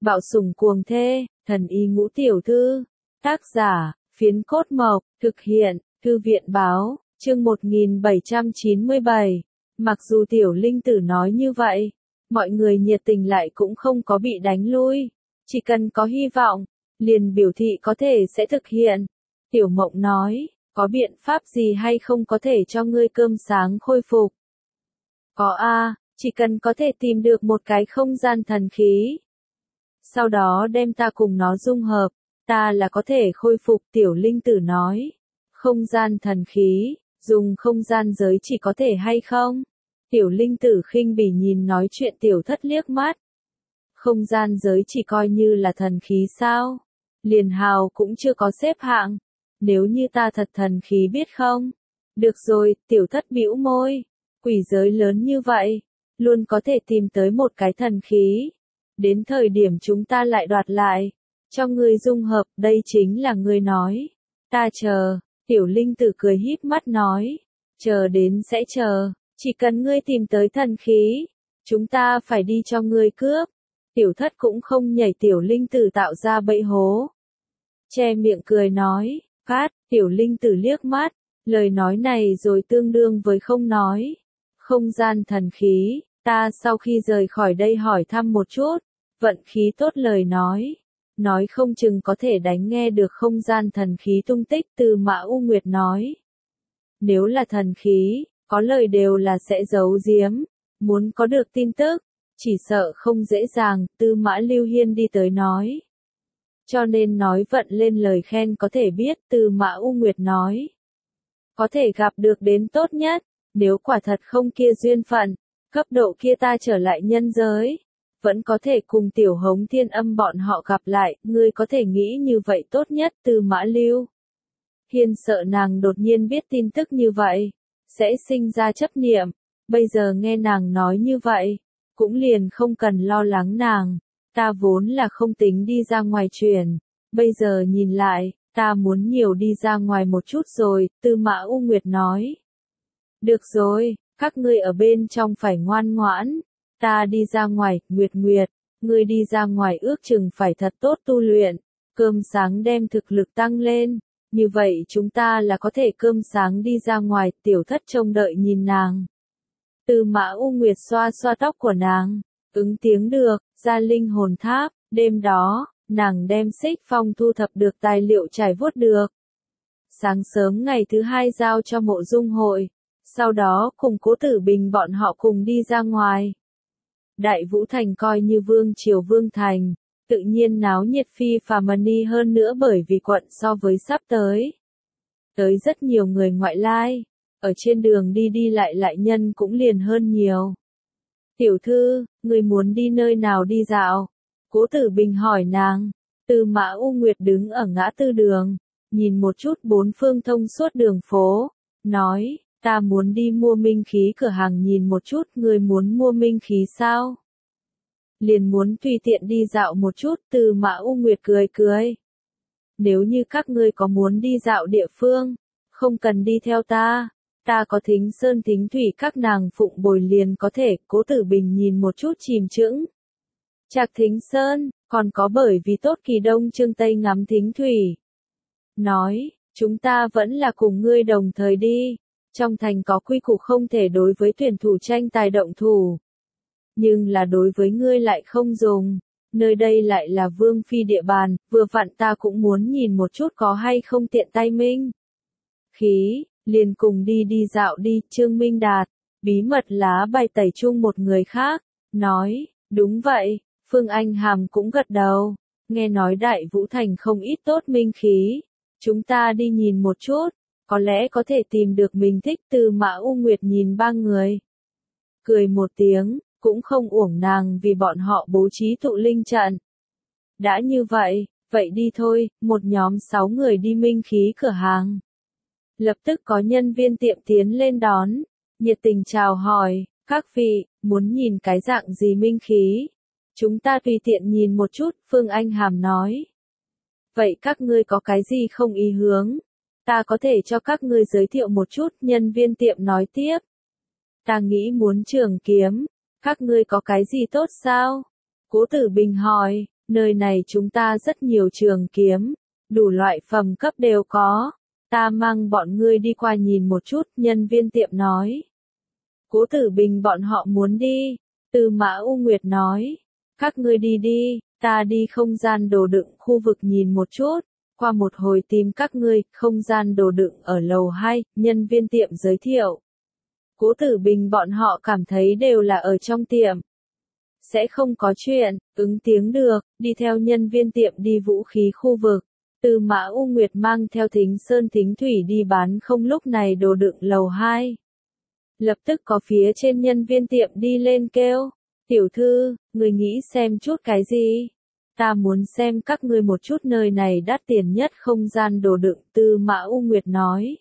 Bạo sủng cuồng thê, thần y ngũ tiểu thư. Tác giả, Phiến Cốt Mộc, thực hiện, Thư viện báo, chương 1797. Mặc dù tiểu linh tử nói như vậy, mọi người nhiệt tình lại cũng không có bị đánh lui. Chỉ cần có hy vọng, liền biểu thị có thể sẽ thực hiện. Tiểu Mộng nói, có biện pháp gì hay không có thể cho ngươi cơm sáng khôi phục? Có a, chỉ cần có thể tìm được một cái không gian thần khí. Sau đó đem ta cùng nó dung hợp, ta là có thể khôi phục. Tiểu linh tử nói, không gian thần khí, dùng không gian giới chỉ có thể hay không? Tiểu linh tử khinh bỉ nhìn nói chuyện tiểu thất liếc mắt. Không gian giới chỉ coi như là thần khí sao? Liền hào cũng chưa có xếp hạng. Nếu như ta thật thần khí biết không? Được rồi, tiểu thất bĩu môi. Quỷ giới lớn như vậy, luôn có thể tìm tới một cái thần khí. Đến thời điểm chúng ta lại đoạt lại, cho ngươi dung hợp, đây chính là ngươi nói. Ta chờ, tiểu linh tử cười híp mắt nói. Chờ đến sẽ chờ, chỉ cần ngươi tìm tới thần khí, chúng ta phải đi cho ngươi cướp. Tiểu thất cũng không nhảy tiểu linh tử tạo ra bẫy hố. Che miệng cười nói, phát, tiểu linh tử liếc mắt, lời nói này rồi tương đương với không nói. Không gian thần khí, ta sau khi rời khỏi đây hỏi thăm một chút, vận khí tốt lời nói không chừng có thể đánh nghe được không gian thần khí tung tích. Từ Mã U Nguyệt nói, nếu là thần khí, có lời đều là sẽ giấu giếm, muốn có được tin tức, chỉ sợ không dễ dàng. Tư Mã Lưu Hiên đi tới nói, cho nên nói vận lên lời khen có thể biết. Từ Mã U Nguyệt nói, có thể gặp được đến tốt nhất, nếu quả thật không kia duyên phận, cấp độ kia ta trở lại nhân giới, vẫn có thể cùng tiểu Hống Thiên Âm bọn họ gặp lại. Ngươi có thể nghĩ như vậy tốt nhất. Từ Mã Lưu Hiên sợ nàng đột nhiên biết tin tức như vậy, sẽ sinh ra chấp niệm. Bây giờ nghe nàng nói như vậy, cũng liền không cần lo lắng nàng. Ta vốn là không tính đi ra ngoài chuyển, bây giờ nhìn lại, ta muốn nhiều đi ra ngoài một chút rồi. Tư Mã U Nguyệt nói, được rồi, các ngươi ở bên trong phải ngoan ngoãn. Ta đi ra ngoài. Nguyệt Nguyệt, ngươi đi ra ngoài ước chừng phải thật tốt tu luyện, cơm sáng đem thực lực tăng lên, như vậy chúng ta là có thể cơm sáng đi ra ngoài. Tiểu thất trông đợi nhìn nàng. Từ Mã U Nguyệt xoa xoa tóc của nàng, ứng tiếng được. Ra linh hồn tháp, đêm đó, nàng đem Xích Phong thu thập được tài liệu trải vuốt được. Sáng sớm ngày thứ hai giao cho Mộ Dung Hội, sau đó cùng Cố Tử Bình bọn họ cùng đi ra ngoài. Đại Vũ Thành coi như vương triều vương thành, tự nhiên náo nhiệt phi phàm hơn nữa, bởi vì quận so với sắp tới rất nhiều người ngoại lai, ở trên đường đi lại nhân cũng liền hơn nhiều. Tiểu thư, người muốn đi nơi nào đi dạo? Cố Tử Bình hỏi nàng. Từ Mã U Nguyệt đứng ở ngã tư đường, nhìn một chút bốn phương thông suốt đường phố, nói, ta muốn đi mua minh khí cửa hàng nhìn một chút. Người muốn mua minh khí sao? Liền muốn tùy tiện đi dạo một chút. Từ Mã U Nguyệt cười cười. Nếu như các ngươi có muốn đi dạo địa phương, không cần đi theo ta. Ta có Thính Sơn Thính Thủy các nàng phụng bồi liền có thể. Cố Tử Bình nhìn một chút chìm chững. Trạc Thính Sơn, còn có bởi vì tốt kỳ đông chương tây ngắm Thính Thủy. Nói, chúng ta vẫn là cùng ngươi đồng thời đi. Trong thành có quy củ không thể đối với tuyển thủ tranh tài động thủ. Nhưng là đối với ngươi lại không dùng. Nơi đây lại là vương phi địa bàn, vừa vặn ta cũng muốn nhìn một chút có hay không tiện tay minh khí. Liền cùng đi dạo đi. Trương Minh Đạt, bí mật lá bài tẩy chung một người khác, nói, đúng vậy. Phương Anh Hàm cũng gật đầu, nghe nói Đại Vũ Thành không ít tốt minh khí, chúng ta đi nhìn một chút, có lẽ có thể tìm được mình thích. Từ Mã U Nguyệt nhìn ba người, cười một tiếng, cũng không uổng nàng vì bọn họ bố trí tụ linh trận. Đã như vậy, vậy đi thôi. Một nhóm 6 người đi minh khí cửa hàng. Lập tức có nhân viên tiệm tiến lên đón, nhiệt tình chào hỏi, các vị, muốn nhìn cái dạng gì minh khí? Chúng ta tùy tiện nhìn một chút. Phương Anh Hàm nói. Vậy các ngươi có cái gì không ý hướng? Ta có thể cho các ngươi giới thiệu một chút. Nhân viên tiệm nói tiếp. Ta nghĩ muốn trường kiếm. Các ngươi có cái gì tốt sao? Cố Tử Bình hỏi. Nơi này chúng ta rất nhiều trường kiếm, đủ loại phẩm cấp đều có. Ta mang bọn ngươi đi qua nhìn một chút, nhân viên tiệm nói. Cố Tử Bình bọn họ muốn đi. Tư Mã U Nguyệt nói. Các ngươi đi đi, ta đi không gian đồ đựng khu vực nhìn một chút. Qua một hồi tìm các ngươi, không gian đồ đựng ở lầu 2, nhân viên tiệm giới thiệu. Cố Tử Bình bọn họ cảm thấy đều là ở trong tiệm. Sẽ không có chuyện, ứng tiếng được, đi theo nhân viên tiệm đi vũ khí khu vực. Tư Mã U Nguyệt mang theo Thính Sơn Thính Thủy đi bán không lúc này đồ đựng lầu 2. Lập tức có phía trên nhân viên tiệm đi lên kêu. Tiểu thư, người nghĩ xem chút cái gì? Ta muốn xem các ngươi một chút nơi này đắt tiền nhất không gian đồ đựng, Tư Mã U Nguyệt nói.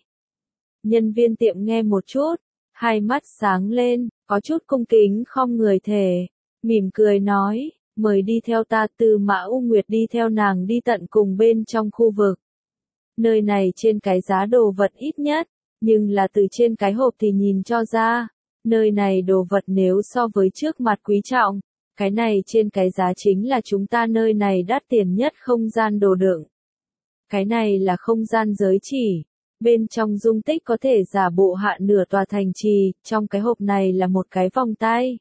Nhân viên tiệm nghe một chút, hai mắt sáng lên, có chút cung kính khom người thề, mỉm cười nói, mời đi theo ta. Tư Mã U Nguyệt đi theo nàng đi tận cùng bên trong khu vực. Nơi này trên cái giá đồ vật ít nhất, nhưng là từ trên cái hộp thì nhìn cho ra, nơi này đồ vật nếu so với trước mặt quý trọng, cái này trên cái giá chính là chúng ta nơi này đắt tiền nhất không gian đồ đựng. Cái này là không gian giới chỉ, bên trong dung tích có thể giả bộ hạ nửa tòa thành trì, trong cái hộp này là một cái vòng tay.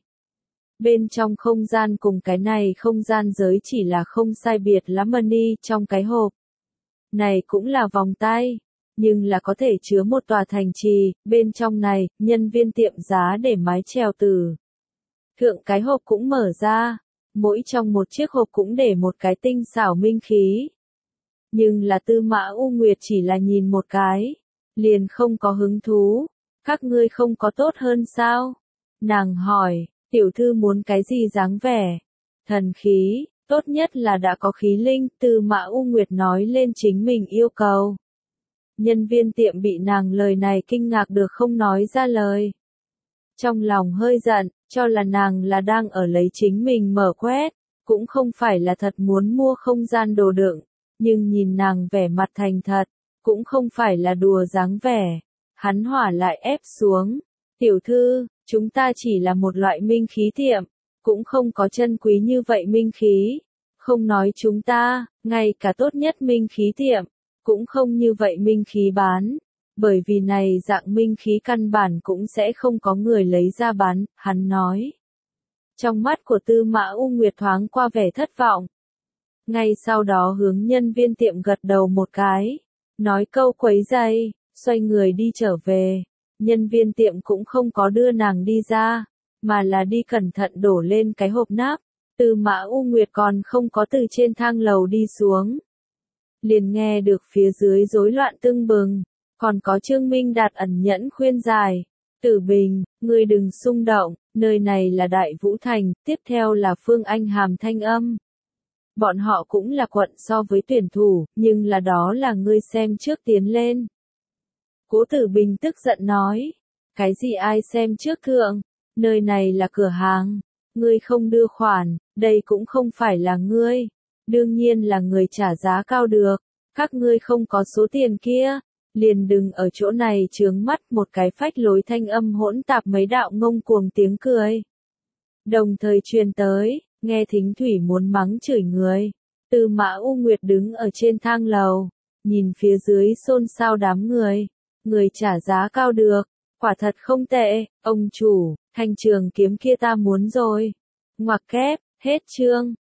Bên trong không gian cùng cái này không gian giới chỉ là không sai biệt lắm money trong cái hộp. Này cũng là vòng tay, nhưng là có thể chứa một tòa thành trì, bên trong này, nhân viên tiệm giá để mái chèo từ. Thượng cái hộp cũng mở ra, mỗi trong một chiếc hộp cũng để một cái tinh xảo minh khí. Nhưng là Tư Mã U Nguyệt chỉ là nhìn một cái, liền không có hứng thú. Các ngươi không có tốt hơn sao? Nàng hỏi, tiểu thư muốn cái gì dáng vẻ? Thần khí, tốt nhất là đã có khí linh, Tư Mã U Nguyệt nói lên chính mình yêu cầu. Nhân viên tiệm bị nàng lời này kinh ngạc được không nói ra lời. Trong lòng hơi giận, cho là nàng là đang ở lấy chính mình mở quét, cũng không phải là thật muốn mua không gian đồ đựng, nhưng nhìn nàng vẻ mặt thành thật, cũng không phải là đùa dáng vẻ. Hắn hỏa lại ép xuống, tiểu thư, chúng ta chỉ là một loại minh khí tiệm, cũng không có chân quý như vậy minh khí, không nói chúng ta, ngay cả tốt nhất minh khí tiệm, cũng không như vậy minh khí bán. Bởi vì này dạng minh khí căn bản cũng sẽ không có người lấy ra bán, hắn nói. Trong mắt của Tư Mã U Nguyệt thoáng qua vẻ thất vọng. Ngay sau đó hướng nhân viên tiệm gật đầu một cái, nói câu quấy rầy, xoay người đi trở về. Nhân viên tiệm cũng không có đưa nàng đi ra, mà là đi cẩn thận đổ lên cái hộp nắp. Tư Mã U Nguyệt còn không có từ trên thang lầu đi xuống. Liền nghe được phía dưới rối loạn tưng bừng. Còn có Trương Minh Đạt ẩn nhẫn khuyên giải. Tử Bình, ngươi đừng xung động, nơi này là Đại Vũ Thành, tiếp theo là Phương Anh Hàm thanh âm. Bọn họ cũng là quận so với tuyển thủ, nhưng là đó là ngươi xem trước tiến lên. Cố Tử Bình tức giận nói. Cái gì ai xem trước thượng? Nơi này là cửa hàng. Ngươi không đưa khoản, đây cũng không phải là ngươi. Đương nhiên là người trả giá cao được. Các ngươi không có số tiền kia. Liền đừng ở chỗ này chướng mắt. Một cái phách lối thanh âm hỗn tạp mấy đạo ngông cuồng tiếng cười. Đồng thời truyền tới, nghe Thính Thủy muốn mắng chửi người. Tư Mã U Nguyệt đứng ở trên thang lầu, nhìn phía dưới xôn xao đám người. Người trả giá cao được, quả thật không tệ, ông chủ, thanh trường kiếm kia ta muốn rồi. Ngoặc kép, hết chương.